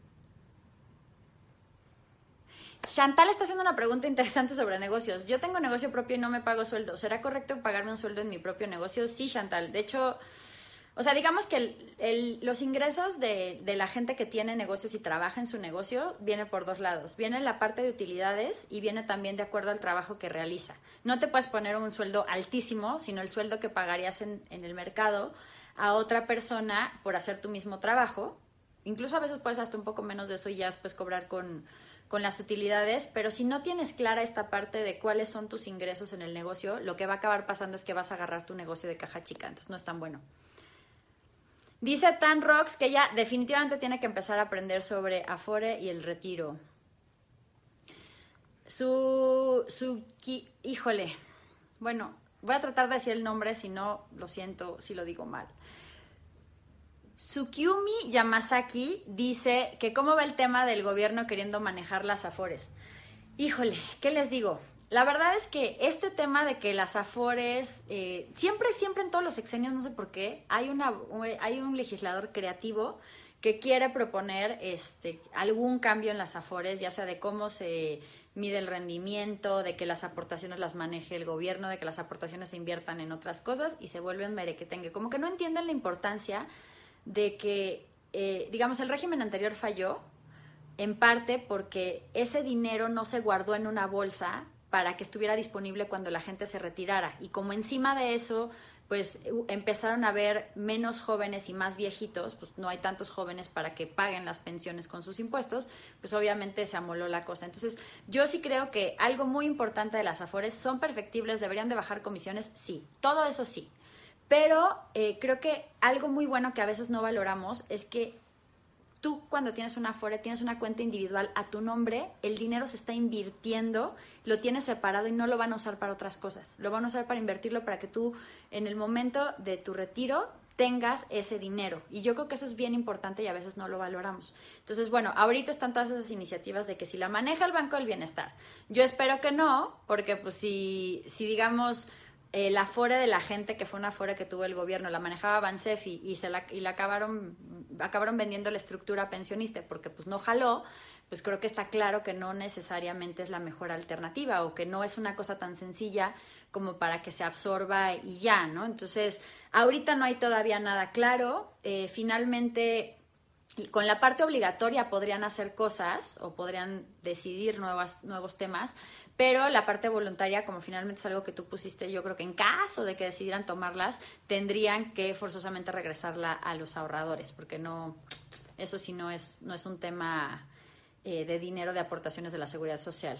Chantal está haciendo una pregunta interesante sobre negocios. Yo tengo negocio propio y no me pago sueldo. ¿Será correcto pagarme un sueldo en mi propio negocio? Sí, Chantal. De hecho, o sea, digamos que los ingresos de la gente que tiene negocios y trabaja en su negocio viene por dos lados. Viene la parte de utilidades y viene también de acuerdo al trabajo que realiza. No te puedes poner un sueldo altísimo, sino el sueldo que pagarías en el mercado a otra persona por hacer tu mismo trabajo. Incluso a veces puedes hasta un poco menos de eso y ya después cobrar con las utilidades, pero si no tienes clara esta parte de cuáles son tus ingresos en el negocio, lo que va a acabar pasando es que vas a agarrar tu negocio de caja chica, entonces no es tan bueno. Dice Tan Rocks que ella definitivamente tiene que empezar a aprender sobre Afore y el retiro. Híjole, bueno, voy a tratar de decir el nombre, si no, lo siento si lo digo mal. Tsukiumi Yamasaki dice que cómo va el tema del gobierno queriendo manejar las Afores. Híjole, ¿qué les digo? La verdad es que este tema de que las Afores, siempre en todos los sexenios, no sé por qué, hay un legislador creativo que quiere proponer algún cambio en las Afores, ya sea de cómo se mide el rendimiento, de que las aportaciones las maneje el gobierno, de que las aportaciones se inviertan en otras cosas y se vuelven merequetengue. Como que no entienden la importancia de que, digamos, el régimen anterior falló, en parte porque ese dinero no se guardó en una bolsa para que estuviera disponible cuando la gente se retirara. Y como encima de eso, pues empezaron a haber menos jóvenes y más viejitos, pues no hay tantos jóvenes para que paguen las pensiones con sus impuestos, pues obviamente se amoló la cosa. Entonces, yo sí creo que algo muy importante de las Afores, ¿son perfectibles? ¿Deberían de bajar comisiones? Sí, todo eso sí. Pero creo que algo muy bueno que a veces no valoramos es que tú cuando tienes una Afore, tienes una cuenta individual a tu nombre, el dinero se está invirtiendo, lo tienes separado y no lo van a usar para otras cosas. Lo van a usar para invertirlo para que tú en el momento de tu retiro tengas ese dinero. Y yo creo que eso es bien importante y a veces no lo valoramos. Entonces, bueno, ahorita están todas esas iniciativas de que si la maneja el Banco del Bienestar. Yo espero que no, porque pues si digamos... la Afore de la gente, que fue una Afore que tuvo el gobierno, la manejaba Bansefi y la acabaron vendiendo la estructura pensionista porque pues no jaló, pues creo que está claro que no necesariamente es la mejor alternativa o que no es una cosa tan sencilla como para que se absorba y ya, ¿no? Entonces, ahorita no hay todavía nada claro. Finalmente, con la parte obligatoria podrían hacer cosas o podrían decidir nuevos temas, pero la parte voluntaria, como finalmente es algo que tú pusiste, yo creo que en caso de que decidieran tomarlas, tendrían que forzosamente regresarla a los ahorradores, porque no, eso sí no es un tema de dinero de aportaciones de la Seguridad Social.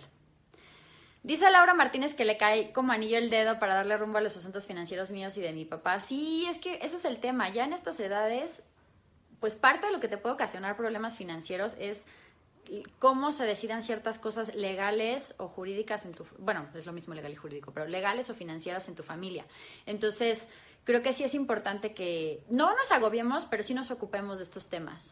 Dice Laura Martínez que le cae como anillo el dedo para darle rumbo a los asuntos financieros míos y de mi papá. Sí, es que ese es el tema. Ya en estas edades, pues parte de lo que te puede ocasionar problemas financieros es cómo se decidan ciertas cosas legales o jurídicas bueno, es lo mismo legal y jurídico, pero legales o financieras en tu familia. Entonces, creo que sí es importante que no nos agobiemos, pero sí nos ocupemos de estos temas.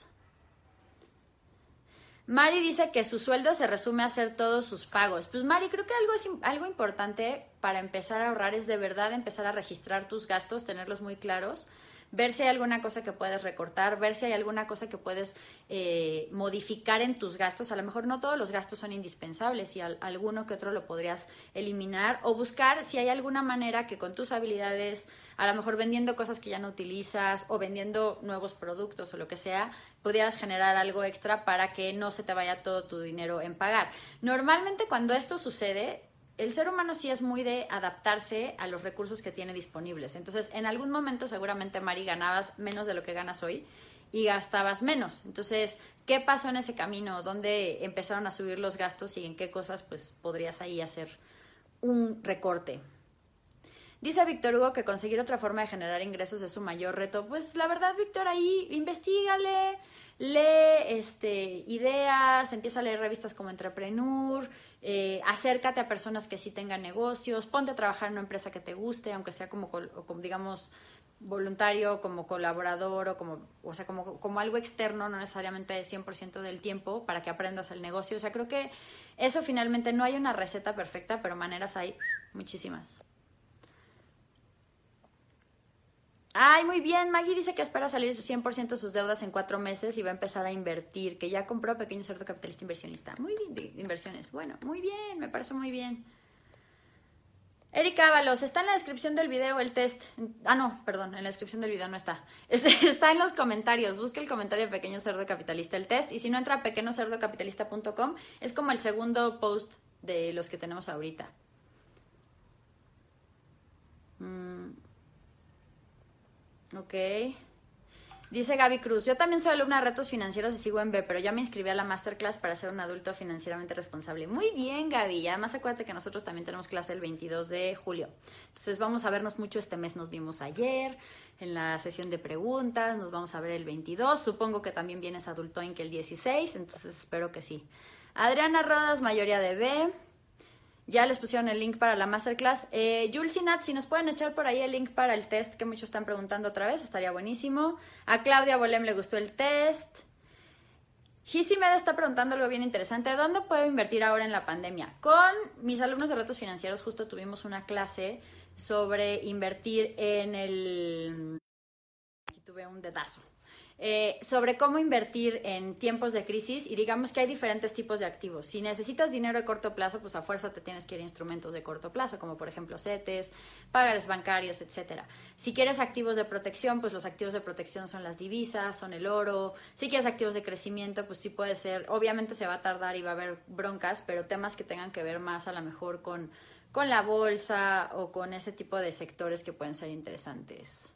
Mari dice que su sueldo se resume a hacer todos sus pagos. Pues Mari, creo que algo importante para empezar a ahorrar es de verdad empezar a registrar tus gastos, tenerlos muy claros, ver si hay alguna cosa que puedes recortar, ver si hay alguna cosa que puedes modificar en tus gastos. A lo mejor no todos los gastos son indispensables y alguno que otro lo podrías eliminar, o buscar si hay alguna manera que con tus habilidades, a lo mejor vendiendo cosas que ya no utilizas o vendiendo nuevos productos o lo que sea, pudieras generar algo extra para que no se te vaya todo tu dinero en pagar. Normalmente cuando esto sucede, el ser humano sí es muy de adaptarse a los recursos que tiene disponibles. Entonces, en algún momento seguramente, Mari, ganabas menos de lo que ganas hoy y gastabas menos. Entonces, ¿qué pasó en ese camino? ¿Dónde empezaron a subir los gastos y en qué cosas pues podrías ahí hacer un recorte? Dice Víctor Hugo que conseguir otra forma de generar ingresos es su mayor reto. Pues la verdad, Víctor, ahí investígale, lee ideas, empieza a leer revistas como Entrepreneur, acércate a personas que sí tengan negocios, ponte a trabajar en una empresa que te guste, aunque sea como digamos, voluntario, como colaborador o como algo externo, no necesariamente 100% del tiempo, para que aprendas el negocio. O sea, creo que eso finalmente no hay una receta perfecta, pero maneras hay muchísimas. Ay, muy bien. Maggie dice que espera salir 100% de sus deudas en 4 meses y va a empezar a invertir, que ya compró Pequeño Cerdo Capitalista Inversionista. Muy bien, de inversiones. Bueno, muy bien, me parece muy bien. Erika Ábalos, está en la descripción del video el test. Ah, no, perdón, en la descripción del video no está. Está en los comentarios. Busca el comentario de Pequeño Cerdo Capitalista el test. Y si no, entra a pequeñocerdocapitalista.com. Es como el segundo post de los que tenemos ahorita. Ok. Dice Gaby Cruz, yo también soy alumna de retos financieros y sigo en B, pero ya me inscribí a la masterclass para ser un adulto financieramente responsable. Muy bien, Gaby. Y además acuérdate que nosotros también tenemos clase el 22 de julio. Entonces vamos a vernos mucho este mes. Nos vimos ayer en la sesión de preguntas. Nos vamos a ver el 22. Supongo que también vienes adulto en que el 16. Entonces espero que sí. Adriana Rodas, mayoría de B. Ya les pusieron el link para la masterclass. Jules y Nat, si nos pueden echar por ahí el link para el test que muchos están preguntando otra vez, estaría buenísimo. A Claudia Bolem le gustó el test. Gisi Meda está preguntando algo bien interesante. ¿Dónde puedo invertir ahora en la pandemia? Con mis alumnos de retos financieros justo tuvimos una clase sobre invertir en el... Aquí tuve un dedazo. Sobre cómo invertir en tiempos de crisis, y digamos que hay diferentes tipos de activos. Si necesitas dinero de corto plazo, pues a fuerza te tienes que ir a instrumentos de corto plazo, como por ejemplo CETES, pagares bancarios, etcétera. Si quieres activos de protección, pues los activos de protección son las divisas, son el oro. Si quieres activos de crecimiento, pues sí puede ser, obviamente se va a tardar y va a haber broncas, pero temas que tengan que ver más a lo mejor con la bolsa o con ese tipo de sectores que pueden ser interesantes.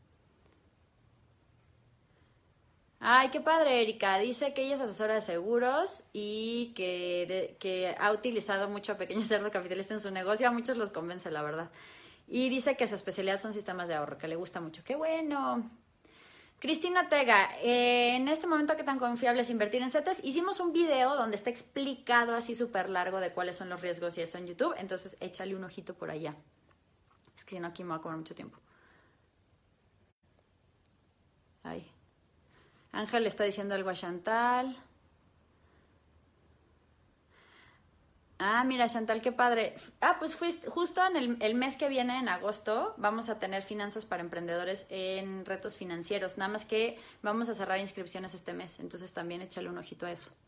Ay, qué padre, Erika. Dice que ella es asesora de seguros y que ha utilizado mucho a Pequeño Cerdo Capitalista en su negocio. A muchos los convence, la verdad. Y dice que su especialidad son sistemas de ahorro, que le gusta mucho. ¡Qué bueno! Cristina Tega, en este momento, ¿qué tan confiable es invertir en CETES? Hicimos un video donde está explicado así súper largo de cuáles son los riesgos y eso en YouTube. Entonces, échale un ojito por allá. Es que si no, aquí me va a comer mucho tiempo. Ay. Ángel le está diciendo algo a Chantal. Ah, mira, Chantal, qué padre. Ah, pues justo en el mes que viene, en agosto, vamos a tener finanzas para emprendedores en retos financieros. Nada más que vamos a cerrar inscripciones este mes. Entonces también échale un ojito a eso.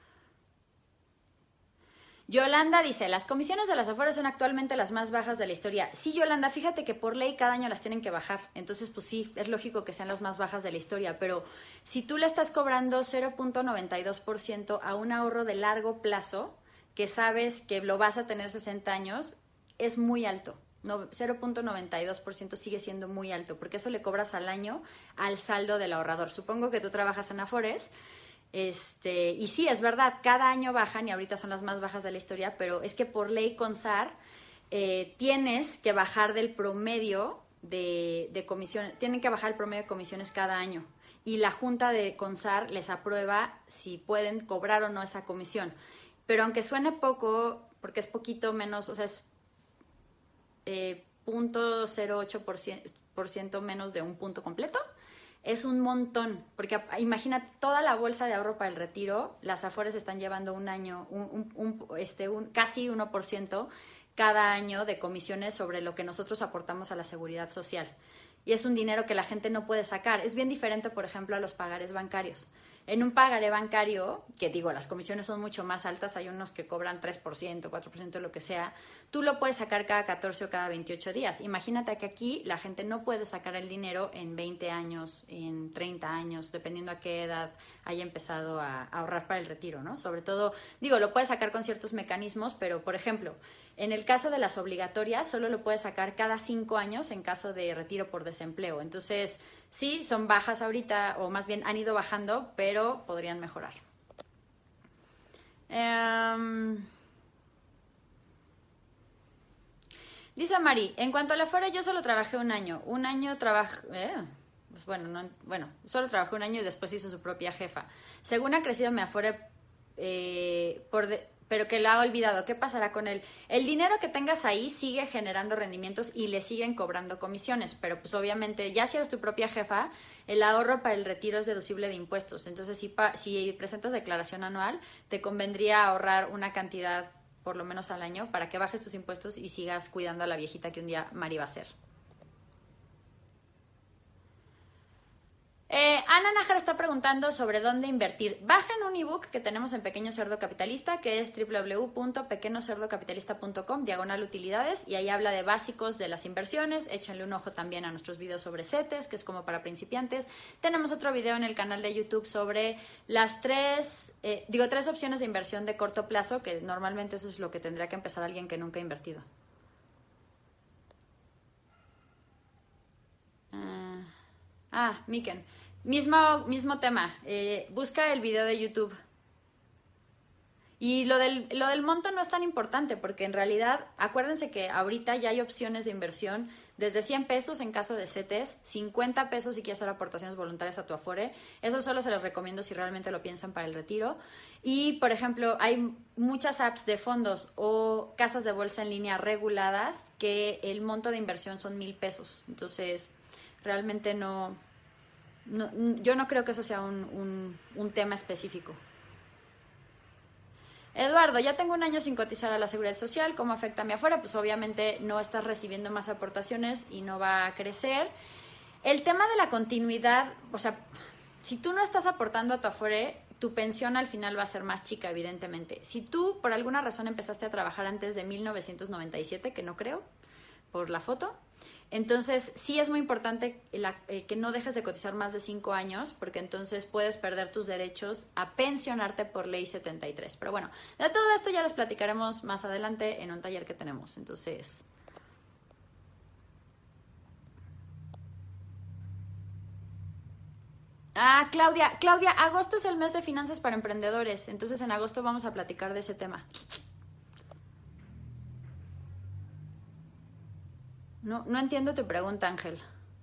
Yolanda dice, las comisiones de las Afores son actualmente las más bajas de la historia. Sí, Yolanda, fíjate que por ley cada año las tienen que bajar. Entonces, pues sí, es lógico que sean las más bajas de la historia. Pero si tú le estás cobrando 0.92% a un ahorro de largo plazo, que sabes que lo vas a tener 60 años, es muy alto. 0.92% sigue siendo muy alto, porque eso le cobras al año al saldo del ahorrador. Supongo que tú trabajas en Afores. Y sí, es verdad, cada año bajan y ahorita son las más bajas de la historia, pero es que por ley CONSAR tienes que bajar del promedio de comisiones, tienen que bajar el promedio de comisiones cada año. y la junta de CONSAR les aprueba si pueden cobrar o no esa comisión. Pero aunque suene poco, porque es poquito menos, o sea, es 0.08% menos de un punto completo, es un montón, porque imagina toda la bolsa de ahorro para el retiro, las Afores están llevando un año, casi 1% cada año de comisiones sobre lo que nosotros aportamos a la seguridad social. Y es un dinero que la gente no puede sacar. Es bien diferente, por ejemplo, a los pagares bancarios. En un pagaré bancario, que digo, las comisiones son mucho más altas, hay unos que cobran 3%, 4%, lo que sea, tú lo puedes sacar cada 14 o cada 28 días. Imagínate que aquí la gente no puede sacar el dinero en 20 años, en 30 años, dependiendo a qué edad haya empezado a ahorrar para el retiro, ¿no? Sobre todo, digo, lo puedes sacar con ciertos mecanismos, pero, por ejemplo, en el caso de las obligatorias, solo lo puedes sacar cada 5 años en caso de retiro por desempleo. Entonces, sí, son bajas ahorita, o más bien han ido bajando, pero podrían mejorar. Dice Mari, en cuanto a la Afore, yo solo trabajé un año. Un año trabajé... solo trabajé un año y después hizo su propia jefa. Según ha crecido mi Afore pero que la ha olvidado. ¿Qué pasará con él? El dinero que tengas ahí sigue generando rendimientos y le siguen cobrando comisiones, pero pues obviamente ya si eres tu propia jefa, el ahorro para el retiro es deducible de impuestos. Entonces si presentas declaración anual, te convendría ahorrar una cantidad por lo menos al año para que bajes tus impuestos y sigas cuidando a la viejita que un día Mari va a ser. Ana Nájera está preguntando sobre dónde invertir. Bajen un ebook que tenemos en Pequeño Cerdo Capitalista, que es www.pequeñocerdocapitalista.com/utilidades, y ahí habla de básicos de las inversiones. Échenle un ojo también a nuestros videos sobre CETES, que es como para principiantes. Tenemos otro video en el canal de YouTube sobre las tres opciones de inversión de corto plazo, que normalmente eso es lo que tendría que empezar alguien que nunca ha invertido. Miken. Mismo tema. Busca el video de YouTube. Y lo del monto no es tan importante, porque en realidad, acuérdense que ahorita ya hay opciones de inversión desde 100 pesos en caso de CETES, 50 pesos si quieres hacer aportaciones voluntarias a tu Afore. Eso solo se los recomiendo si realmente lo piensan para el retiro. Y, por ejemplo, hay muchas apps de fondos o casas de bolsa en línea reguladas que el monto de inversión son 1,000 pesos. Entonces, realmente yo no creo que eso sea un tema específico. Eduardo, ya tengo un año sin cotizar a la Seguridad Social. ¿Cómo afecta a mi Afore? Pues obviamente no estás recibiendo más aportaciones y no va a crecer. El tema de la continuidad, o sea, si tú no estás aportando a tu Afore, tu pensión al final va a ser más chica, evidentemente. Si tú por alguna razón empezaste a trabajar antes de 1997, que no creo, por la foto, entonces sí es muy importante que no dejes de cotizar más de 5 años, porque entonces puedes perder tus derechos a pensionarte por ley 73. Pero bueno, de todo esto ya les platicaremos más adelante en un taller que tenemos. Entonces, Claudia, agosto es el mes de finanzas para emprendedores, entonces en agosto vamos a platicar de ese tema. No entiendo tu pregunta, Ángel.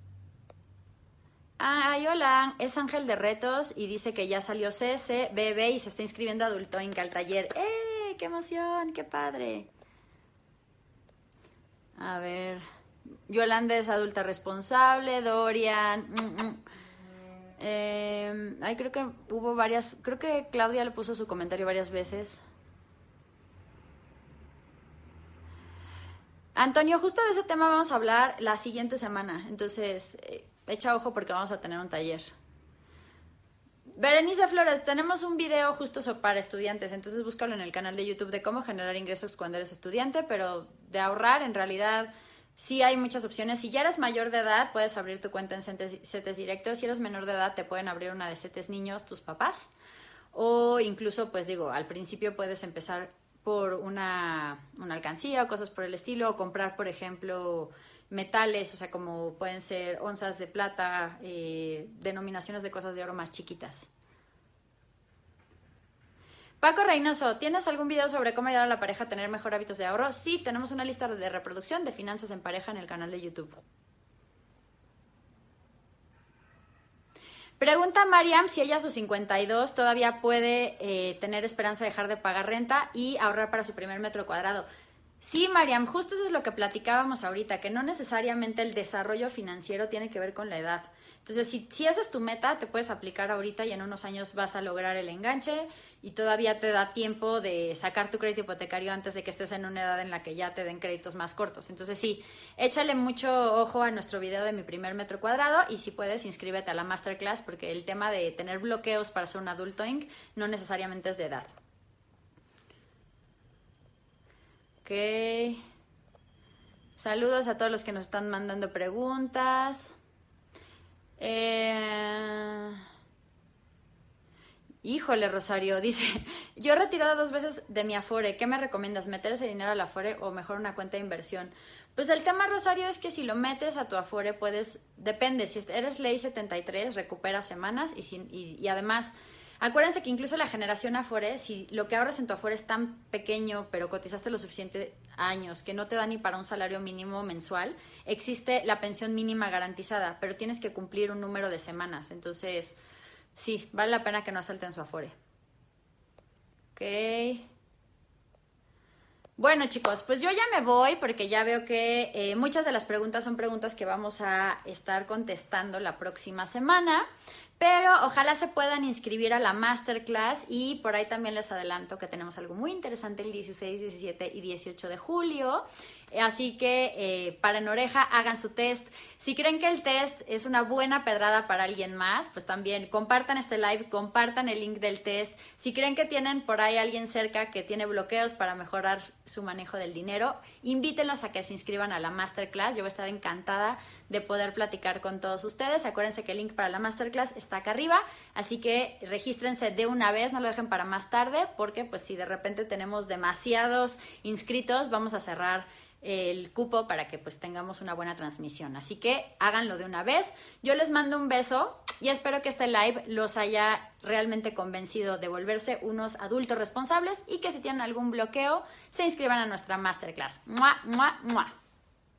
Hola, es Ángel de Retos y dice que ya salió CCBB y se está inscribiendo a Adulto Inc. al taller. ¡Eh! ¡Qué emoción! ¡Qué padre! A ver, Yolanda es adulta responsable, Dorian. Creo que hubo varias. Creo que Claudia le puso su comentario varias veces. Antonio, justo de ese tema vamos a hablar la siguiente semana. Entonces, echa ojo porque vamos a tener un taller. Berenice Flores, tenemos un video justo para estudiantes, entonces búscalo en el canal de YouTube de cómo generar ingresos cuando eres estudiante, pero de ahorrar, en realidad, sí hay muchas opciones. Si ya eres mayor de edad, puedes abrir tu cuenta en CETES Directo. Si eres menor de edad, te pueden abrir una de CETES Niños, tus papás. O incluso, pues digo, al principio puedes empezar por una alcancía o cosas por el estilo, o comprar, por ejemplo, metales, o sea, como pueden ser onzas de plata, denominaciones de cosas de oro más chiquitas. Paco Reynoso, ¿tienes algún video sobre cómo ayudar a la pareja a tener mejor hábitos de ahorro? Sí, tenemos una lista de reproducción de finanzas en pareja en el canal de YouTube. Pregunta Mariam si ella a sus 52 todavía puede tener esperanza de dejar de pagar renta y ahorrar para su primer metro cuadrado. Sí, Mariam, justo eso es lo que platicábamos ahorita, que no necesariamente el desarrollo financiero tiene que ver con la edad. Entonces, si esa es tu meta, te puedes aplicar ahorita y en unos años vas a lograr el enganche y todavía te da tiempo de sacar tu crédito hipotecario antes de que estés en una edad en la que ya te den créditos más cortos. Entonces, sí, échale mucho ojo a nuestro video de mi primer metro cuadrado y si puedes, inscríbete a la masterclass porque el tema de tener bloqueos para ser un adulto Inc. no necesariamente es de edad. Ok. Saludos a todos los que nos están mandando preguntas. Híjole, Rosario, dice, yo he retirado 2 veces de mi Afore, ¿qué me recomiendas? ¿Meter ese dinero al Afore o mejor una cuenta de inversión? Pues el tema, Rosario, es que si lo metes a tu Afore puedes, depende, si eres ley 73, recuperas semanas y además, acuérdense que incluso la generación Afore, si lo que ahorras en tu Afore es tan pequeño, pero cotizaste lo suficiente años, que no te da ni para un salario mínimo mensual, existe la pensión mínima garantizada, pero tienes que cumplir un número de semanas, entonces sí, vale la pena que no asalten su Afore. Ok. Bueno, chicos, pues yo ya me voy porque ya veo que muchas de las preguntas son preguntas que vamos a estar contestando la próxima semana, pero ojalá se puedan inscribir a la masterclass y por ahí también les adelanto que tenemos algo muy interesante el 16, 17 y 18 de julio. Así que paren oreja, hagan su test. Si creen que el test es una buena pedrada para alguien más, pues también compartan este live, compartan el link del test. Si creen que tienen por ahí alguien cerca que tiene bloqueos para mejorar su manejo del dinero, invítenlos a que se inscriban a la masterclass. Yo voy a estar encantada de poder platicar con todos ustedes. Acuérdense que el link para la masterclass está acá arriba, así que regístrense de una vez, no lo dejen para más tarde, porque pues si de repente tenemos demasiados inscritos, vamos a cerrar el cupo para que pues tengamos una buena transmisión. Así que háganlo de una vez. Yo les mando un beso y espero que este live los haya realmente convencido de volverse unos adultos responsables y que si tienen algún bloqueo se inscriban a nuestra masterclass. ¡Mua, mua, mua!